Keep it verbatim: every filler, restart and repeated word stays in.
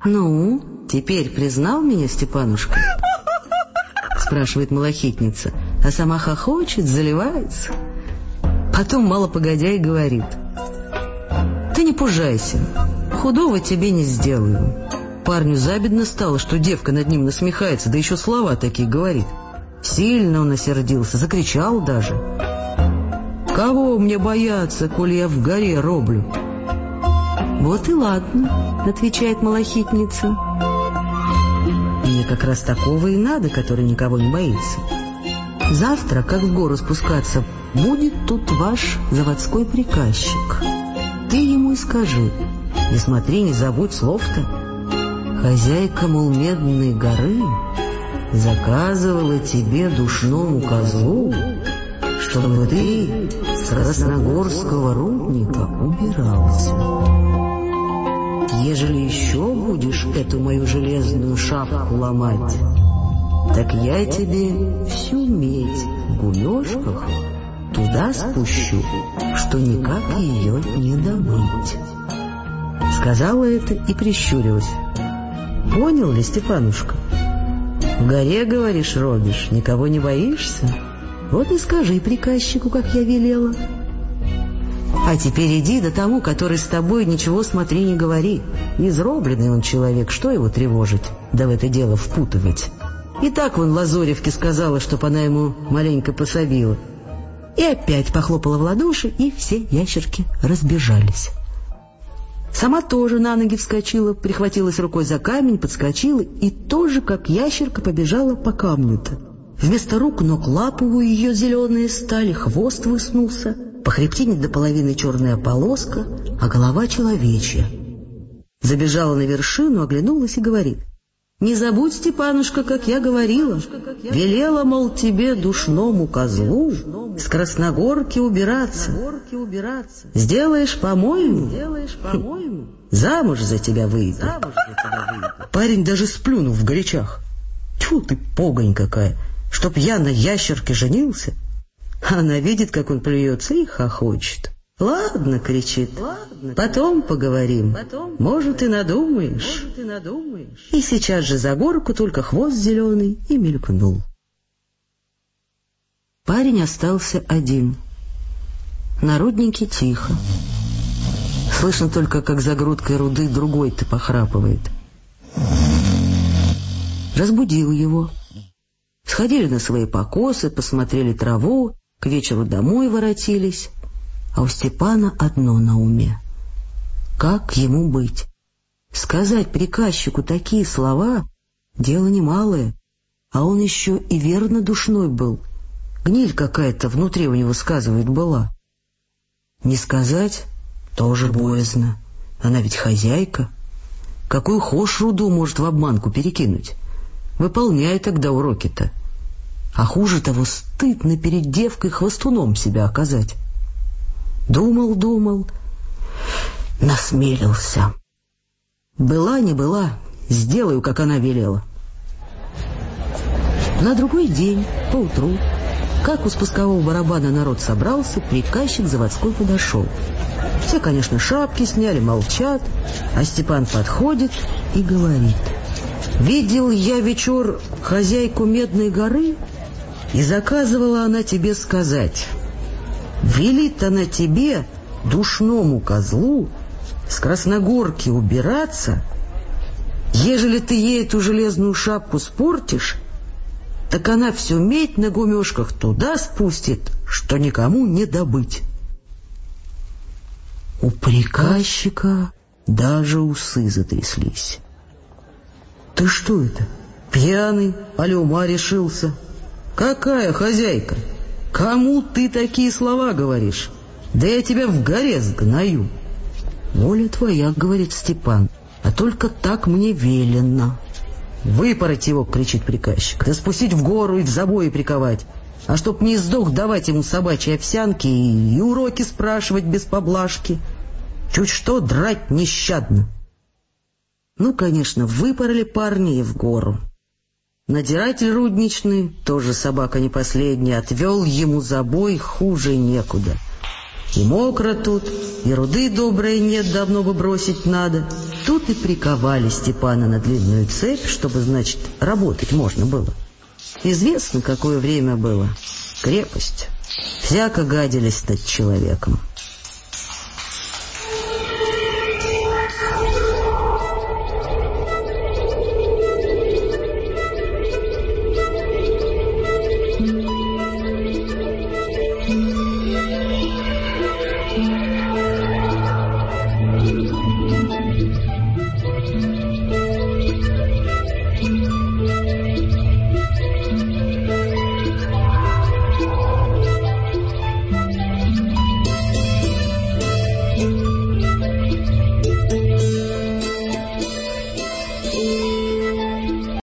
«Ну, теперь признал меня, Степанушка?» спрашивает малахитница, а сама хохочет, заливается. Потом, мало погодя, и говорит: «Ты не пужайся, худого тебе не сделаю». Парню завидно стало, что девка над ним насмехается, да еще слова такие говорит. Сильно он осердился, закричал даже: «Кого мне бояться, коли я в горе роблю?» «Вот и ладно», — отвечает малахитница. «Мне как раз такого и надо, который никого не боится. Завтра, как в гору спускаться, будет тут ваш заводской приказчик. Ты ему и скажи, и смотри, не забудь слов-то. Хозяйка, мол, Медной горы заказывала тебе, душному козлу, чтобы ты с красногорского рудника убирался. Ежели еще будешь эту мою железную шапку ломать, так я тебе всю медь в гумешках туда спущу, что никак ее не добыть». Сказала это и прищурилась. «Понял ли, Степанушка? В горе, говоришь, робишь, никого не боишься? Вот и скажи приказчику, как я велела. А теперь иди до тому, который с тобой, ничего смотри, не говори. Изробленный он человек, что его тревожить, да в это дело впутывать? И так вон Лазоревке сказала, чтоб она ему маленько пособила». И опять похлопала в ладоши, и все ящерки разбежались. Сама тоже на ноги вскочила, прихватилась рукой за камень, подскочила и тоже, как ящерка, побежала по камню-то. Вместо рук ног лапы у ее зеленые стали, хвост выснулся, по хребтине до половины черная полоска, а голова человечья. Забежала на вершину, оглянулась и говорит: «Не забудь, Степанушка, как я говорила. Велела, мол, тебе, душному козлу, с Красногорки убираться. Сделаешь, по-моему, замуж за тебя выйду». Парень даже сплюнул в горячах. «Тьфу ты, погонь какая! Чтоб я на ящерке женился!» Она видит, как он плюется, и хохочет. «Ладно, — кричит, — потом поговорим, может, и надумаешь». И сейчас же за горку только хвост зеленый и мелькнул. Парень остался один. На руднике тихо. Слышно только, как за грудкой руды другой-то похрапывает. Разбудил его. Сходили на свои покосы, посмотрели траву, к вечеру домой воротились. А у Степана одно на уме. Как ему быть? Сказать приказчику такие слова — дело немалое, а он еще и верно душной был. Гниль какая-то внутри у него, сказывает, была. Не сказать — тоже боязно. Она ведь хозяйка. Какую хошь руду может в обманку перекинуть? Выполняй тогда уроки-то. А хуже того, стыдно перед девкой хвостуном себя оказать. Думал, думал, насмелился. Была не была, сделаю, как она велела. На другой день, поутру, как у спускового барабана народ собрался, приказчик заводской подошел. Все, конечно, шапки сняли, молчат, а Степан подходит и говорит: «Видел я вечер хозяйку Медной горы, и заказывала она тебе сказать. Велит она тебе, душному козлу, с Красногорки убираться. Ежели ты ей эту железную шапку спортишь, так она всю медь на гумешках туда спустит, что никому не добыть». У приказчика даже усы затряслись. «Ты что это, пьяный, али ума решился? Какая хозяйка? Кому ты такие слова говоришь? Да я тебя в горе сгною». «Воля твоя, — говорит Степан, — а только так мне велено». «Выпороть его, — кричит приказчик, — да спустить в гору и в забои приковать, а чтоб не сдох, давать ему собачьи овсянки и, и уроки спрашивать без поблажки. Чуть что, драть нещадно». Ну, конечно, выпороли парня и в гору. Надзиратель рудничный, тоже собака не последняя, отвел ему забой хуже некуда. И мокро тут, и руды доброй нет, давно бы бросить надо. Тут и приковали Степана на длинную цепь, чтобы, значит, работать можно было. Известно, какое время было. Крепость. Всяко гадились над человеком. Thank you.